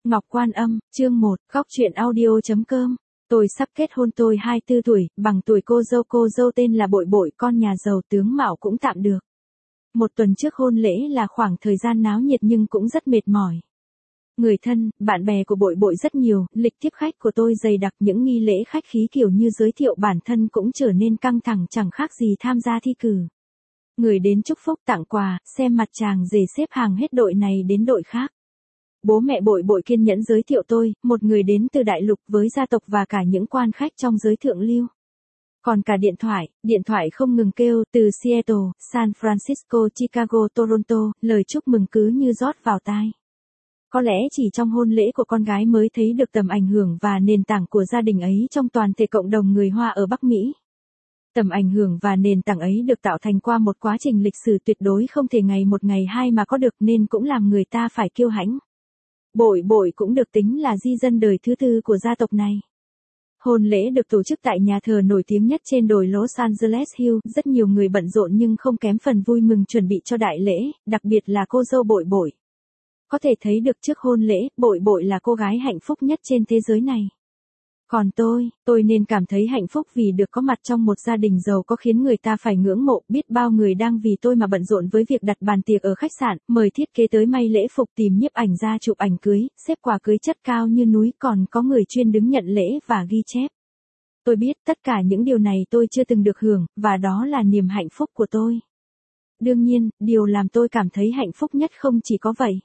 Ngọc Quan Âm, chương 1, góc truyện audio.com. Tôi sắp kết hôn, tôi 24 tuổi, bằng tuổi cô dâu tên là Bội Bội, con nhà giàu, tướng mạo cũng tạm được. Một tuần trước hôn lễ là khoảng thời gian náo nhiệt nhưng cũng rất mệt mỏi. Người thân, bạn bè của Bội Bội rất nhiều, lịch tiếp khách của tôi dày đặc, những nghi lễ khách khí kiểu như giới thiệu bản thân cũng trở nên căng thẳng, chẳng khác gì tham gia thi cử. Người đến chúc phúc, tặng quà, xem mặt chàng rể xếp hàng hết đội này đến đội khác. Bố mẹ Bội Bội kiên nhẫn giới thiệu tôi, một người đến từ đại lục với gia tộc và cả những quan khách trong giới thượng lưu. Còn cả điện thoại không ngừng kêu, từ Seattle, San Francisco, Chicago, Toronto, lời chúc mừng cứ như rót vào tai. Có lẽ chỉ trong hôn lễ của con gái mới thấy được tầm ảnh hưởng và nền tảng của gia đình ấy trong toàn thể cộng đồng người Hoa ở Bắc Mỹ. Tầm ảnh hưởng và nền tảng ấy được tạo thành qua một quá trình lịch sử tuyệt đối không thể ngày một ngày hai mà có được, nên cũng làm người ta phải kiêu hãnh. Bội Bội cũng được tính là di dân đời thứ tư của gia tộc này. Hôn lễ được tổ chức tại nhà thờ nổi tiếng nhất trên đồi Los Angeles Hills, rất nhiều người bận rộn nhưng không kém phần vui mừng chuẩn bị cho đại lễ, đặc biệt là cô dâu Bội Bội. Có thể thấy được trước hôn lễ, Bội Bội là cô gái hạnh phúc nhất trên thế giới này. Còn tôi nên cảm thấy hạnh phúc vì được có mặt trong một gia đình giàu có khiến người ta phải ngưỡng mộ, biết bao người đang vì tôi mà bận rộn với việc đặt bàn tiệc ở khách sạn, mời thiết kế tới may lễ phục, tìm nhiếp ảnh ra chụp ảnh cưới, xếp quà cưới chất cao như núi, còn có người chuyên đứng nhận lễ và ghi chép. Tôi biết tất cả những điều này tôi chưa từng được hưởng, và đó là niềm hạnh phúc của tôi. Đương nhiên, điều làm tôi cảm thấy hạnh phúc nhất không chỉ có vậy.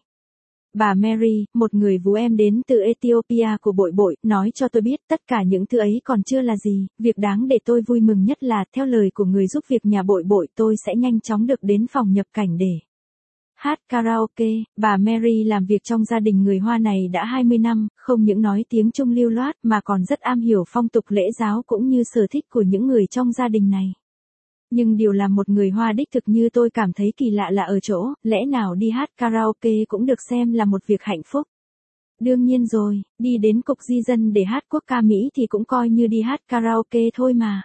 Bà Mary, một người vú em đến từ Ethiopia của Bội Bội, nói cho tôi biết tất cả những thứ ấy còn chưa là gì, việc đáng để tôi vui mừng nhất là, theo lời của người giúp việc nhà Bội Bội, tôi sẽ nhanh chóng được đến phòng nhập cảnh để hát karaoke. Bà Mary làm việc trong gia đình người Hoa này đã 20 năm, không những nói tiếng Trung lưu loát mà còn rất am hiểu phong tục lễ giáo cũng như sở thích của những người trong gia đình này. Nhưng điều làm một người Hoa đích thực như tôi cảm thấy kỳ lạ là ở chỗ, lẽ nào đi hát karaoke cũng được xem là một việc hạnh phúc. Đương nhiên rồi, đi đến cục di dân để hát quốc ca Mỹ thì cũng coi như đi hát karaoke thôi mà.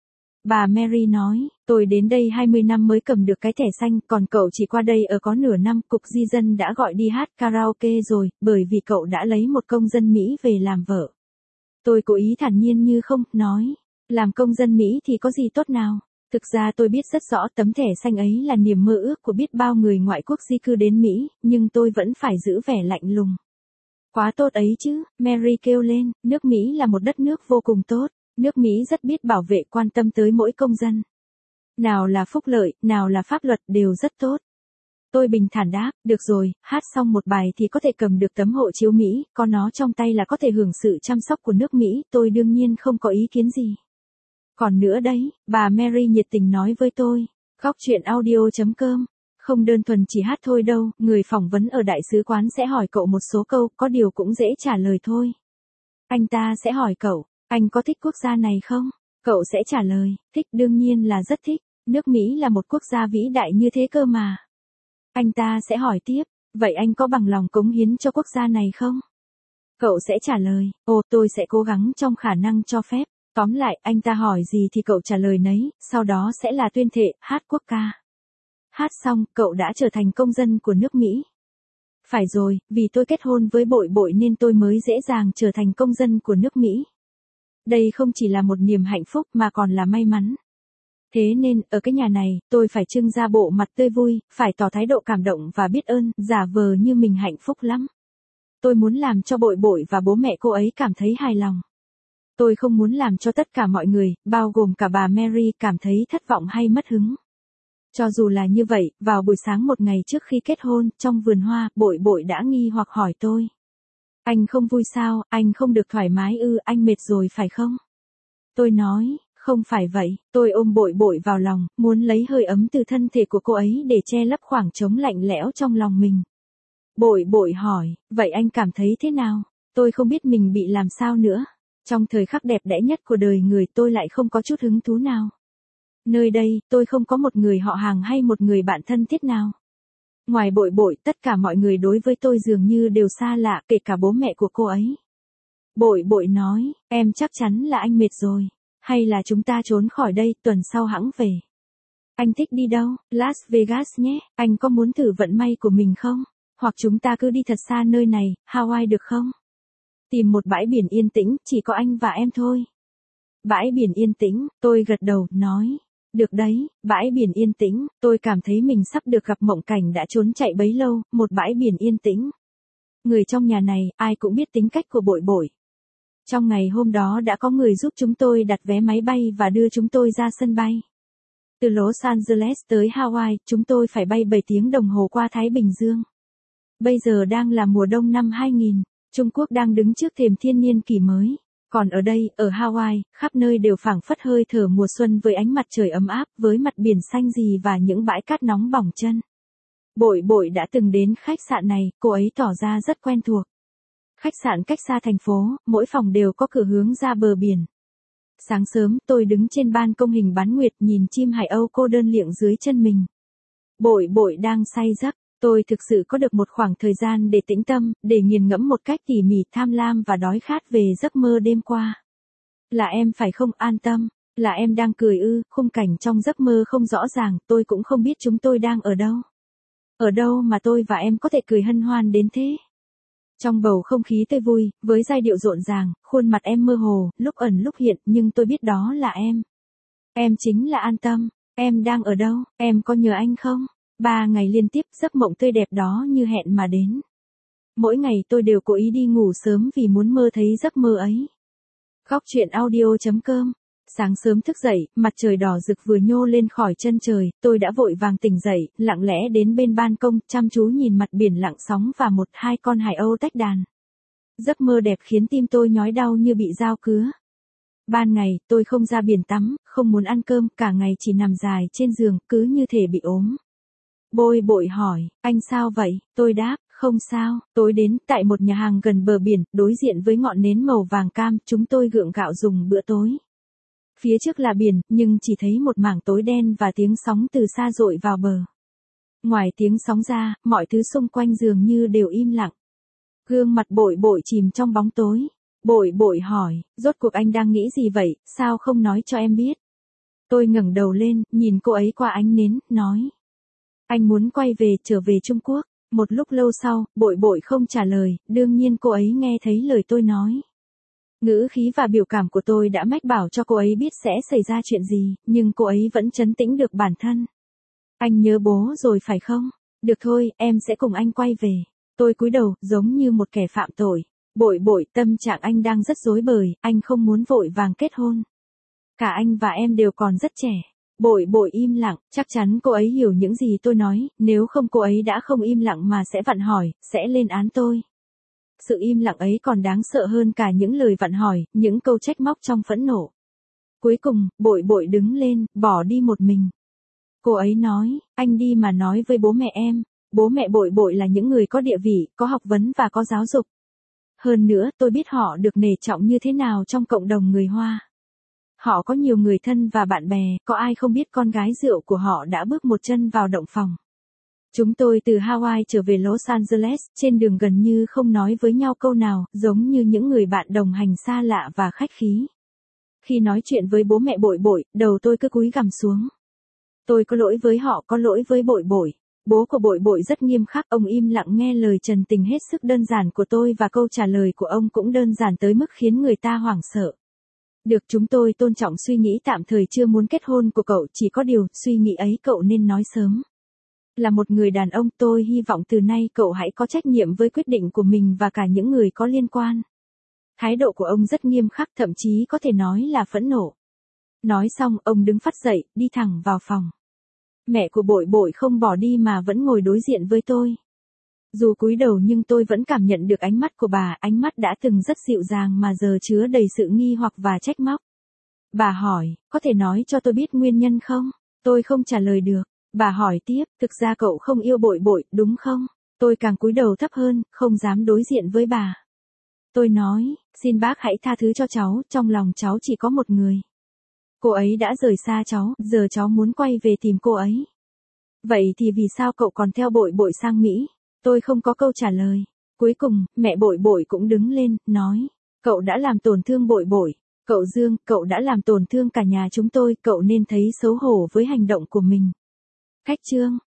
Bà Mary nói, tôi đến đây 20 năm mới cầm được cái thẻ xanh, còn cậu chỉ qua đây ở có nửa năm, cục di dân đã gọi đi hát karaoke rồi, bởi vì cậu đã lấy một công dân Mỹ về làm vợ. Tôi cố ý thản nhiên như không, nói, làm công dân Mỹ thì có gì tốt nào. Thực ra tôi biết rất rõ tấm thẻ xanh ấy là niềm mơ ước của biết bao người ngoại quốc di cư đến Mỹ, nhưng tôi vẫn phải giữ vẻ lạnh lùng. Quá tốt ấy chứ, Mary kêu lên, nước Mỹ là một đất nước vô cùng tốt, nước Mỹ rất biết bảo vệ, quan tâm tới mỗi công dân. Nào là phúc lợi, nào là pháp luật đều rất tốt. Tôi bình thản đáp, được rồi, hát xong một bài thì có thể cầm được tấm hộ chiếu Mỹ, có nó trong tay là có thể hưởng sự chăm sóc của nước Mỹ, tôi đương nhiên không có ý kiến gì. Còn nữa đấy, bà Mary nhiệt tình nói với tôi, góc truyện audio.com, không đơn thuần chỉ hát thôi đâu, người phỏng vấn ở đại sứ quán sẽ hỏi cậu một số câu, có điều cũng dễ trả lời thôi. Anh ta sẽ hỏi cậu, anh có thích quốc gia này không? Cậu sẽ trả lời, thích, đương nhiên là rất thích, nước Mỹ là một quốc gia vĩ đại như thế cơ mà. Anh ta sẽ hỏi tiếp, vậy anh có bằng lòng cống hiến cho quốc gia này không? Cậu sẽ trả lời, tôi sẽ cố gắng trong khả năng cho phép. Tóm lại, anh ta hỏi gì thì cậu trả lời nấy, sau đó sẽ là tuyên thệ, hát quốc ca. Hát xong, cậu đã trở thành công dân của nước Mỹ. Phải rồi, vì tôi kết hôn với Bội Bội nên tôi mới dễ dàng trở thành công dân của nước Mỹ. Đây không chỉ là một niềm hạnh phúc mà còn là may mắn. Thế nên, ở cái nhà này, tôi phải trưng ra bộ mặt tươi vui, phải tỏ thái độ cảm động và biết ơn, giả vờ như mình hạnh phúc lắm. Tôi muốn làm cho Bội Bội và bố mẹ cô ấy cảm thấy hài lòng. Tôi không muốn làm cho tất cả mọi người, bao gồm cả bà Mary, cảm thấy thất vọng hay mất hứng. Cho dù là như vậy, vào buổi sáng một ngày trước khi kết hôn, trong vườn hoa, Bội Bội đã nghi hoặc hỏi tôi. Anh không vui sao, anh không được thoải mái ư, anh mệt rồi phải không? Tôi nói, không phải vậy, tôi ôm Bội Bội vào lòng, muốn lấy hơi ấm từ thân thể của cô ấy để che lấp khoảng trống lạnh lẽo trong lòng mình. Bội Bội hỏi, vậy anh cảm thấy thế nào? Tôi không biết mình bị làm sao nữa. Trong thời khắc đẹp đẽ nhất của đời người tôi lại không có chút hứng thú nào. Nơi đây, tôi không có một người họ hàng hay một người bạn thân thiết nào. Ngoài Bội Bội, tất cả mọi người đối với tôi dường như đều xa lạ, kể cả bố mẹ của cô ấy. Bội Bội nói, em chắc chắn là anh mệt rồi. Hay là chúng ta trốn khỏi đây, tuần sau hẵng về. Anh thích đi đâu? Las Vegas nhé, anh có muốn thử vận may của mình không? Hoặc chúng ta cứ đi thật xa nơi này, Hawaii được không? Tìm một bãi biển yên tĩnh, chỉ có anh và em thôi. Bãi biển yên tĩnh, tôi gật đầu, nói. Được đấy, bãi biển yên tĩnh, tôi cảm thấy mình sắp được gặp mộng cảnh đã trốn chạy bấy lâu, một bãi biển yên tĩnh. Người trong nhà này, ai cũng biết tính cách của Bội Bội. Trong ngày hôm đó đã có người giúp chúng tôi đặt vé máy bay và đưa chúng tôi ra sân bay. Từ Los Angeles tới Hawaii, chúng tôi phải bay 7 tiếng đồng hồ qua Thái Bình Dương. Bây giờ đang là mùa đông năm 2000, Trung Quốc đang đứng trước thềm thiên niên kỷ mới. Còn ở đây, ở Hawaii, khắp nơi đều phảng phất hơi thở mùa xuân với ánh mặt trời ấm áp, với mặt biển xanh rì và những bãi cát nóng bỏng chân. Bội Bội đã từng đến khách sạn này, cô ấy tỏ ra rất quen thuộc. Khách sạn cách xa thành phố, mỗi phòng đều có cửa hướng ra bờ biển. Sáng sớm, tôi đứng trên ban công hình bán nguyệt nhìn chim hải âu cô đơn liệng dưới chân mình. Bội Bội đang say giấc. Tôi thực sự có được một khoảng thời gian để tĩnh tâm, để nghiền ngẫm một cách tỉ mỉ tham lam và đói khát về giấc mơ đêm qua. Là em phải không? An tâm. Là em đang cười ư? Khung cảnh trong giấc mơ không rõ ràng, tôi cũng không biết chúng tôi đang ở đâu. Ở đâu mà tôi và em có thể cười hân hoan đến thế? Trong bầu không khí tươi vui, với giai điệu rộn ràng, khuôn mặt em mơ hồ, lúc ẩn lúc hiện, nhưng tôi biết đó là em. Em chính là An Tâm. Em đang ở đâu? Em có nhớ anh không? 3 ngày liên tiếp, giấc mộng tươi đẹp đó như hẹn mà đến. Mỗi ngày tôi đều cố ý đi ngủ sớm vì muốn mơ thấy giấc mơ ấy. Góc truyện audio.com. Sáng sớm thức dậy, mặt trời đỏ rực vừa nhô lên khỏi chân trời, tôi đã vội vàng tỉnh dậy, lặng lẽ đến bên ban công, chăm chú nhìn mặt biển lặng sóng và 1-2 con hải âu tách đàn. Giấc mơ đẹp khiến tim tôi nhói đau như bị dao cứa. Ban ngày, tôi không ra biển tắm, không muốn ăn cơm, cả ngày chỉ nằm dài trên giường, cứ như thể bị ốm. Bội Bội hỏi, anh sao vậy? Tôi đáp, không sao. Tối đến, tại một nhà hàng gần bờ biển, đối diện với ngọn nến màu vàng cam, chúng tôi gượng gạo dùng bữa tối. Phía trước là biển, nhưng chỉ thấy một mảng tối đen và tiếng sóng từ xa dội vào bờ. Ngoài tiếng sóng ra, mọi thứ xung quanh dường như đều im lặng. Gương mặt Bội Bội chìm trong bóng tối. Bội Bội hỏi, rốt cuộc anh đang nghĩ gì vậy, sao không nói cho em biết? Tôi ngẩng đầu lên, nhìn cô ấy qua ánh nến, nói. Anh muốn quay về, trở về Trung Quốc. Một lúc lâu sau, Bội Bội không trả lời, đương nhiên cô ấy nghe thấy lời tôi nói. Ngữ khí và biểu cảm của tôi đã mách bảo cho cô ấy biết sẽ xảy ra chuyện gì, nhưng cô ấy vẫn trấn tĩnh được bản thân. Anh nhớ bố rồi phải không? Được thôi, em sẽ cùng anh quay về. Tôi cúi đầu, giống như một kẻ phạm tội. Bội Bội, tâm trạng anh đang rất rối bời, anh không muốn vội vàng kết hôn. Cả anh và em đều còn rất trẻ. Bội Bội im lặng, chắc chắn cô ấy hiểu những gì tôi nói, nếu không cô ấy đã không im lặng mà sẽ vặn hỏi, sẽ lên án tôi. Sự im lặng ấy còn đáng sợ hơn cả những lời vặn hỏi, những câu trách móc trong phẫn nộ. Cuối cùng, Bội Bội đứng lên, bỏ đi một mình. Cô ấy nói, anh đi mà nói với bố mẹ em. Bố mẹ Bội Bội là những người có địa vị, có học vấn và có giáo dục. Hơn nữa, tôi biết họ được nể trọng như thế nào trong cộng đồng người Hoa. Họ có nhiều người thân và bạn bè, có ai không biết con gái rượu của họ đã bước một chân vào động phòng. Chúng tôi từ Hawaii trở về Los Angeles, trên đường gần như không nói với nhau câu nào, giống như những người bạn đồng hành xa lạ và khách khí. Khi nói chuyện với bố mẹ Bội Bội, đầu tôi cứ cúi gằm xuống. Tôi có lỗi với họ, có lỗi với Bội Bội. Bố của Bội Bội rất nghiêm khắc, ông im lặng nghe lời trần tình hết sức đơn giản của tôi và câu trả lời của ông cũng đơn giản tới mức khiến người ta hoảng sợ. Được, chúng tôi tôn trọng suy nghĩ tạm thời chưa muốn kết hôn của cậu, chỉ có điều, suy nghĩ ấy cậu nên nói sớm. Là một người đàn ông, tôi hy vọng từ nay cậu hãy có trách nhiệm với quyết định của mình và cả những người có liên quan. Thái độ của ông rất nghiêm khắc, thậm chí có thể nói là phẫn nộ. Nói xong, ông đứng phắt dậy, đi thẳng vào phòng. Mẹ của Bội Bội không bỏ đi mà vẫn ngồi đối diện với tôi. Dù cúi đầu nhưng tôi vẫn cảm nhận được ánh mắt của bà, ánh mắt đã từng rất dịu dàng mà giờ chứa đầy sự nghi hoặc và trách móc. Bà hỏi, có thể nói cho tôi biết nguyên nhân không? Tôi không trả lời được. Bà hỏi tiếp, thực ra cậu không yêu Bội Bội, đúng không? Tôi càng cúi đầu thấp hơn, không dám đối diện với bà. Tôi nói, xin bác hãy tha thứ cho cháu, trong lòng cháu chỉ có một người. Cô ấy đã rời xa cháu, giờ cháu muốn quay về tìm cô ấy. Vậy thì vì sao cậu còn theo Bội Bội sang Mỹ? Tôi không có câu trả lời. Cuối cùng, mẹ Bội Bội cũng đứng lên, nói, cậu đã làm tổn thương Bội Bội. Cậu Dương, cậu đã làm tổn thương cả nhà chúng tôi, cậu nên thấy xấu hổ với hành động của mình. Khách chương.